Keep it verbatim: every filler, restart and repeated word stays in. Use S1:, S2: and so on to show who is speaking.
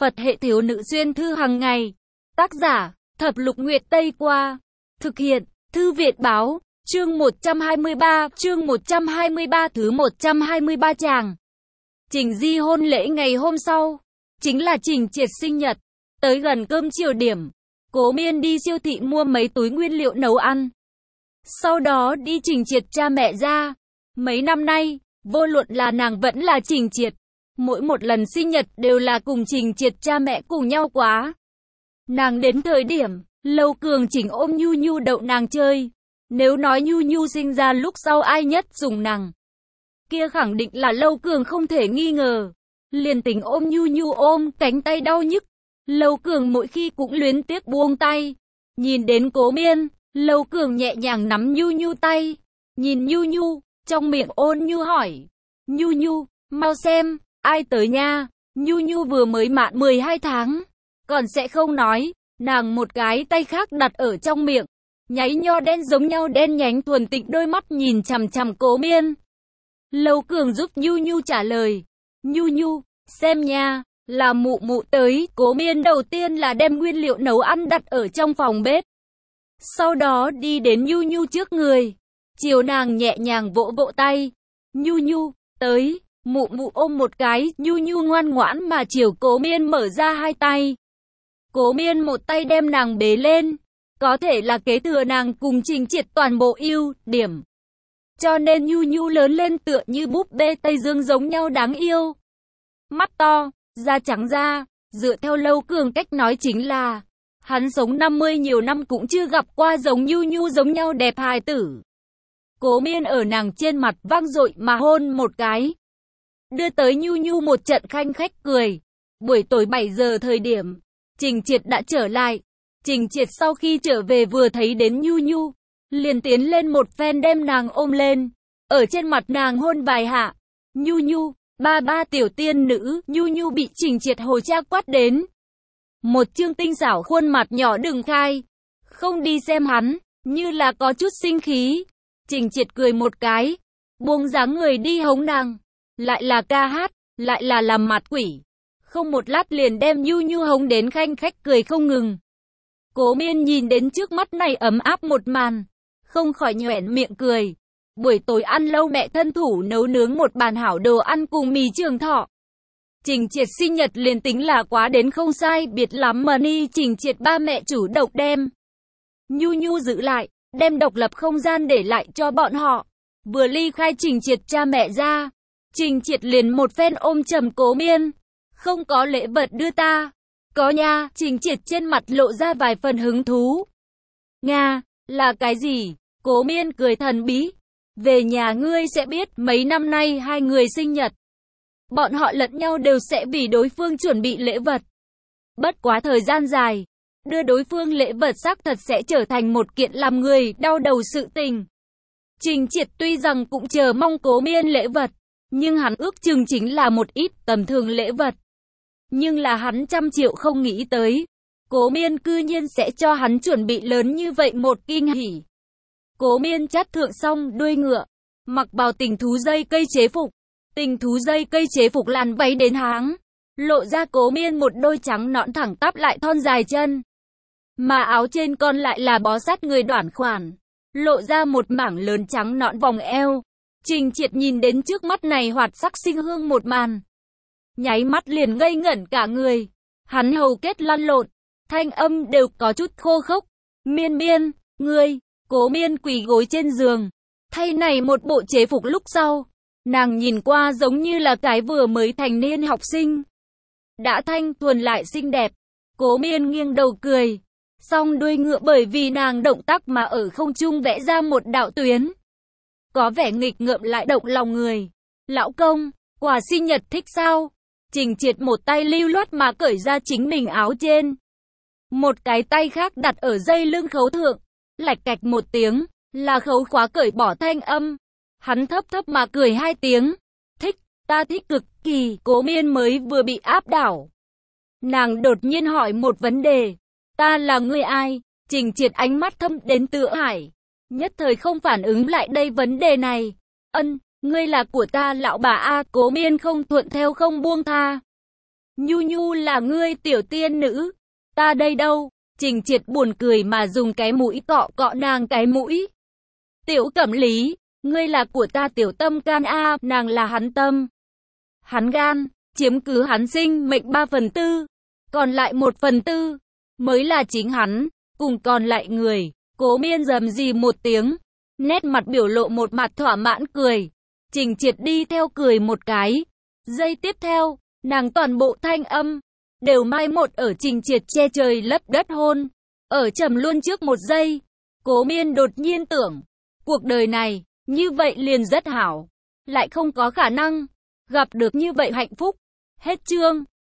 S1: Phật hệ thiếu nữ xuyên thư hàng ngày. Tác giả, Thập Lục Nguyệt Tây Qua. Thực hiện, Thư Viện Báo. Chương một trăm hai mươi ba, chương một trăm hai mươi ba thứ một trăm hai mươi ba tràng. Trình Di hôn lễ ngày hôm sau, chính là Trình Triệt sinh nhật. Tới gần cơm chiều điểm, Cố Miên đi siêu thị mua mấy túi nguyên liệu nấu ăn. Sau đó đi Trình Triệt cha mẹ ra. Mấy năm nay, vô luận là nàng vẫn là Trình Triệt, mỗi một lần sinh nhật đều là cùng Trình Triệt cha mẹ cùng nhau quá. Nàng đến thời điểm, Lâu Cường chỉnh ôm Nhu Nhu đậu nàng chơi. Nếu nói Nhu Nhu sinh ra lúc sau ai nhất dùng nàng, kia khẳng định là Lâu Cường không thể nghi ngờ. Liền tính ôm Nhu Nhu ôm, cánh tay đau nhức, Lâu Cường mỗi khi cũng luyến tiếc buông tay. Nhìn đến Cố Miên, Lâu Cường nhẹ nhàng nắm Nhu Nhu tay, nhìn Nhu Nhu, trong miệng ôn nhu hỏi, Nhu Nhu, mau xem, ai tới nha. Nhu Nhu vừa mới mãn mười hai tháng, còn sẽ không nói, nàng một cái tay khác đặt ở trong miệng, nháy nho đen giống nhau đen nhánh thuần tịnh đôi mắt nhìn chằm chằm Cố Miên. Lâu Cường giúp Nhu Nhu trả lời, Nhu Nhu, xem nha, là mụ mụ tới. Cố Miên đầu tiên là đem nguyên liệu nấu ăn đặt ở trong phòng bếp, sau đó đi đến Nhu Nhu trước người, chiều nàng nhẹ nhàng vỗ vỗ tay, Nhu Nhu, tới. Mụ mụ ôm một cái, Nhu Nhu ngoan ngoãn mà chiều Cố Miên mở ra hai tay. Cố Miên một tay đem nàng bế lên, có thể là kế thừa nàng cùng Trình Triệt toàn bộ ưu điểm, cho nên Nhu Nhu lớn lên tựa như búp bê Tây Dương giống nhau đáng yêu. Mắt to, da trắng da, dựa theo Lâu Cường cách nói chính là, hắn sống năm mươi nhiều năm cũng chưa gặp qua giống Nhu Nhu giống nhau đẹp hài tử. Cố Miên ở nàng trên mặt vang dội mà hôn một cái, đưa tới Nhu Nhu một trận khanh khách cười. Buổi tối bảy giờ thời điểm, Trình Triệt đã trở lại. Trình Triệt sau khi trở về vừa thấy đến Nhu Nhu, liền tiến lên một phen đem nàng ôm lên, ở trên mặt nàng hôn vài hạ. Nhu Nhu, ba ba tiểu tiên nữ. Nhu Nhu bị Trình Triệt hồ cha quát đến, một chương tinh xảo khuôn mặt nhỏ đừng khai, không đi xem hắn, như là có chút sinh khí. Trình Triệt cười một cái, buông dáng người đi hống nàng, lại là ca hát, lại là làm mặt quỷ, không một lát liền đem Nhu Nhu hống đến khanh khách cười không ngừng. Cố Miên nhìn đến trước mắt này ấm áp một màn, không khỏi nhoẻn miệng cười. Buổi tối ăn lâu mẹ thân thủ nấu nướng một bàn hảo đồ ăn cùng mì Trường Thọ. Trình Triệt sinh nhật liền tính là quá đến không sai biệt lắm mà ni Trình Triệt ba mẹ chủ động đem Nhu Nhu giữ lại, đem độc lập không gian để lại cho bọn họ. Vừa ly khai Trình Triệt cha mẹ ra, Trình Triệt liền một phen ôm chầm Cố Miên, không có lễ vật đưa ta. Có nha. Trình Triệt trên mặt lộ ra vài phần hứng thú. Nga, là cái gì? Cố Miên cười thần bí. Về nhà ngươi sẽ biết, mấy năm nay hai người sinh nhật, bọn họ lẫn nhau đều sẽ vì đối phương chuẩn bị lễ vật. Bất quá thời gian dài, đưa đối phương lễ vật xác thật sẽ trở thành một kiện làm người đau đầu sự tình. Trình Triệt tuy rằng cũng chờ mong Cố Miên lễ vật, nhưng hắn ước chừng chính là một ít tầm thường lễ vật. Nhưng là hắn trăm triệu không nghĩ tới, Cố Miên cư nhiên sẽ cho hắn chuẩn bị lớn như vậy một kinh hỉ. Cố Miên chắt thượng xong đuôi ngựa, mặc vào tình thú dây cây chế phục, tình thú dây cây chế phục làn váy đến háng, lộ ra Cố Miên một đôi trắng nõn thẳng tắp lại thon dài chân. Mà áo trên con lại là bó sát người đoản khoản, lộ ra một mảng lớn trắng nõn vòng eo. Trình Triệt nhìn đến trước mắt này hoạt sắc sinh hương một màn, nháy mắt liền ngây ngẩn cả người. Hắn hầu kết lăn lộn, thanh âm đều có chút khô khốc. Miên Miên, ngươi. Cố Miên quỳ gối trên giường, thay này một bộ chế phục lúc sau, nàng nhìn qua giống như là cái vừa mới thành niên học sinh, đã thanh thuần lại xinh đẹp. Cố Miên nghiêng đầu cười, song đuôi ngựa bởi vì nàng động tác mà ở không trung vẽ ra một đạo tuyến, có vẻ nghịch ngợm lại động lòng người. Lão công, quà sinh nhật thích sao? Trình Triệt một tay lưu loát mà cởi ra chính mình áo trên, một cái tay khác đặt ở dây lưng khấu thượng, lạch cạch một tiếng, là khấu khóa cởi bỏ thanh âm. Hắn thấp thấp mà cười hai tiếng, thích, ta thích cực kỳ. Cố Miên mới vừa bị áp đảo, nàng đột nhiên hỏi một vấn đề, ta là người ai? Trình Triệt ánh mắt thâm đến tựa hải, nhất thời không phản ứng lại đây vấn đề này. Ân, ngươi là của ta lão bà a. Cố Miên không thuận theo không buông tha. Nhu Nhu là ngươi tiểu tiên nữ, ta đây đâu? Trình Triệt buồn cười mà dùng cái mũi cọ cọ nàng cái mũi. Tiểu Cẩm Lý, ngươi là của ta tiểu tâm can a, nàng là hắn tâm. Hắn gan, chiếm cứ hắn sinh mệnh ba phần tư, còn lại một phần tư, mới là chính hắn, cùng còn lại người. Cố Miên rầm rì một tiếng, nét mặt biểu lộ một mặt thỏa mãn cười. Trình Triệt đi theo cười một cái. Giây tiếp theo, nàng toàn bộ thanh âm đều mai một ở Trình Triệt che trời lấp đất hôn. Ở trầm luôn trước một giây, Cố Miên đột nhiên tưởng, cuộc đời này, như vậy liền rất hảo, lại không có khả năng gặp được như vậy hạnh phúc. Hết chương.